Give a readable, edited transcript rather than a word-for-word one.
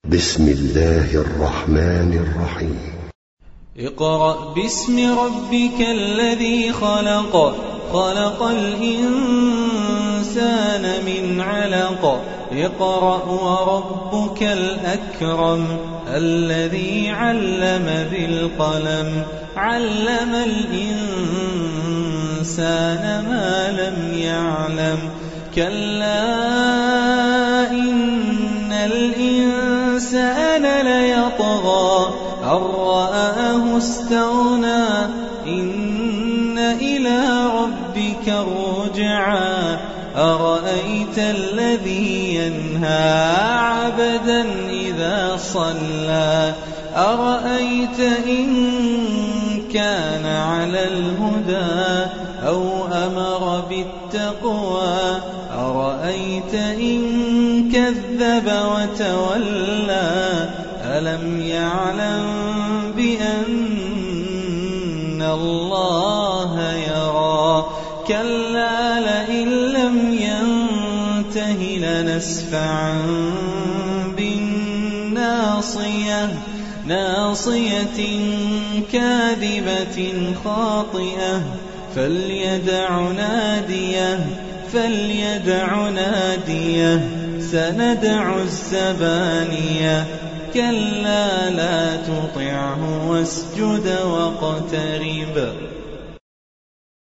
بسم الله الرحمن الرحيم. اقرأ باسم ربك الذي خلق، خلق الإنسان من علق. اقرأ وربك الأكرم الذي علم بالقلم، علم الإنسان ما لم يعلم. كلا إن الإنسان ليطغى أن رآه استغنى، إن إلى ربك الرجعى. أرأيت الذي ينهى عبدا إذا صلى، أرأيت إن كان على الهدى أو أمر بالتقوى، أرأيت إن كذب وتولى. ألم يعلم بأن الله يرى. كلا لئن لم ينته لنسفعا بالناصية، ناصية كاذبة خاطئة. فليدع ناديه سندع الزبانية. كلا لا تطعه واسجد واقترب.